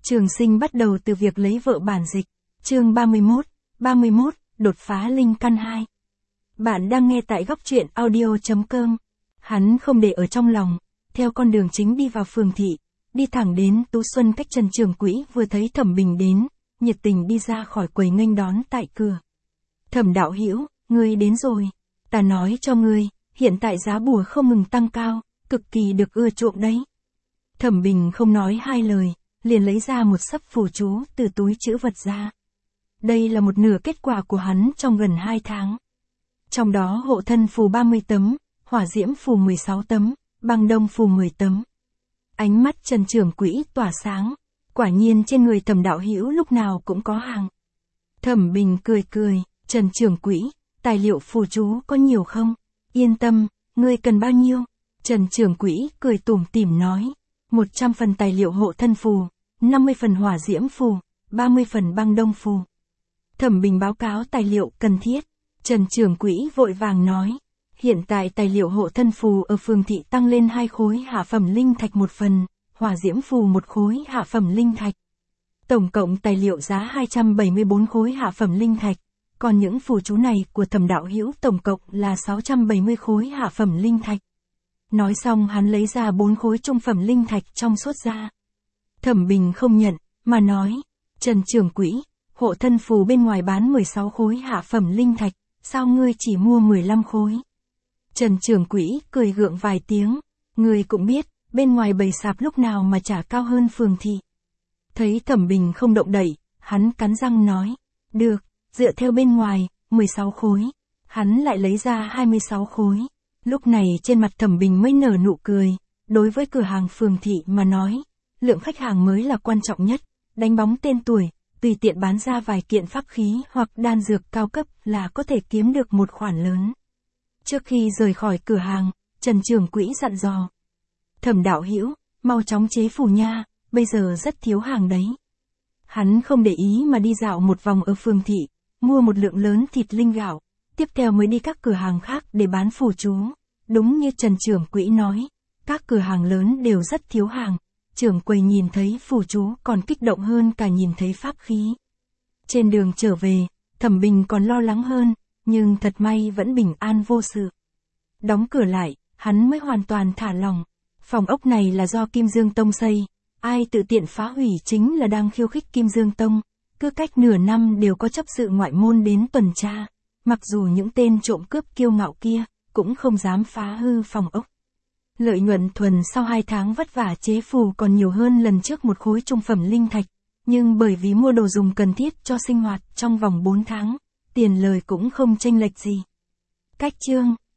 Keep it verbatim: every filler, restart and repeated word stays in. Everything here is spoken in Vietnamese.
Trường Sinh bắt đầu từ việc lấy vợ bản dịch. Chương ba mươi mốt, ba mươi mốt, đột phá linh căn hai. Bạn đang nghe tại góc truyện audio chấm com. Hắn không để ở trong lòng, theo con đường chính đi vào phường thị, đi thẳng đến Tú Xuân cách Trần Trường Quỹ vừa thấy Thẩm Bình đến, nhiệt tình đi ra khỏi quầy nghênh đón tại cửa. Thẩm đạo hữu, ngươi đến rồi. Ta nói cho ngươi, hiện tại giá bùa không ngừng tăng cao, cực kỳ được ưa chuộng đấy. Thẩm Bình không nói hai lời, liền lấy ra một xấp phù chú từ túi trữ vật ra. Đây là một nửa kết quả của hắn trong gần hai tháng. Trong đó hộ thân phù ba mươi tấm, hỏa diễm phù mười sáu tấm, băng đông phù mười tấm. Ánh mắt Trần Trường Quỹ tỏa sáng, quả nhiên trên người Thẩm đạo hữu lúc nào cũng có hàng. Thẩm Bình cười cười, Trần Trường Quỹ, tài liệu phù chú có nhiều không? Yên tâm, ngươi cần bao nhiêu? Trần Trường Quỹ cười tủm tỉm nói, một trăm phần tài liệu hộ thân phù, năm mươi phần hỏa diễm phù, ba mươi phần băng đông phù. Thẩm Bình báo cáo tài liệu cần thiết. Trần Trường Quỹ vội vàng nói, hiện tại tài liệu hộ thân phù ở phường thị tăng lên hai khối hạ phẩm linh thạch một phần, hỏa diễm phù một khối hạ phẩm linh thạch. Tổng cộng tài liệu giá hai trăm bảy mươi bốn khối hạ phẩm linh thạch, còn những phù chú này của Thẩm đạo hữu tổng cộng là sáu trăm bảy mươi khối hạ phẩm linh thạch. Nói xong hắn lấy ra bốn khối trung phẩm linh thạch trong suốt ra. Thẩm Bình không nhận, mà nói, Trần Trường Quỹ, hộ thân phù bên ngoài bán mười sáu khối hạ phẩm linh thạch, sao ngươi chỉ mua mười lăm khối? Trần Trường Quỹ cười gượng vài tiếng, ngươi cũng biết, bên ngoài bày sạp lúc nào mà trả cao hơn phường thị. Thấy Thẩm Bình không động đậy, hắn cắn răng nói, được, dựa theo bên ngoài, mười sáu khối. Hắn lại lấy ra hai mươi sáu khối. Lúc này trên mặt Thẩm Bình mới nở nụ cười, đối với cửa hàng phường thị mà nói, lượng khách hàng mới là quan trọng nhất, đánh bóng tên tuổi, tùy tiện bán ra vài kiện pháp khí hoặc đan dược cao cấp là có thể kiếm được một khoản lớn. Trước khi rời khỏi cửa hàng, Trần Trường Quỹ dặn dò, Thẩm đạo hữu, mau chóng chế phù nha, bây giờ rất thiếu hàng đấy. Hắn không để ý mà đi dạo một vòng ở phường thị, mua một lượng lớn thịt linh gạo, tiếp theo mới đi các cửa hàng khác để bán phù chú. Đúng như Trần Trường Quỹ nói, các cửa hàng lớn đều rất thiếu hàng, trưởng quầy nhìn thấy phù chú còn kích động hơn cả nhìn thấy pháp khí. Trên đường trở về, Thẩm Bình còn lo lắng hơn, nhưng thật may vẫn bình an vô sự. Đóng cửa lại, hắn mới hoàn toàn thả lòng. Phòng ốc này là do Kim Dương Tông xây, ai tự tiện phá hủy chính là đang khiêu khích Kim Dương Tông, cứ cách nửa năm đều có chấp sự ngoại môn đến tuần tra, mặc dù những tên trộm cướp kiêu ngạo kia, cũng không dám phá hư phòng ốc. Lợi nhuận thuần sau hai tháng vất vả chế phù còn nhiều hơn lần trước một khối trung phẩm linh thạch, nhưng bởi vì mua đồ dùng cần thiết cho sinh hoạt trong vòng bốn tháng, tiền lời cũng không chênh lệch gì. Cách chương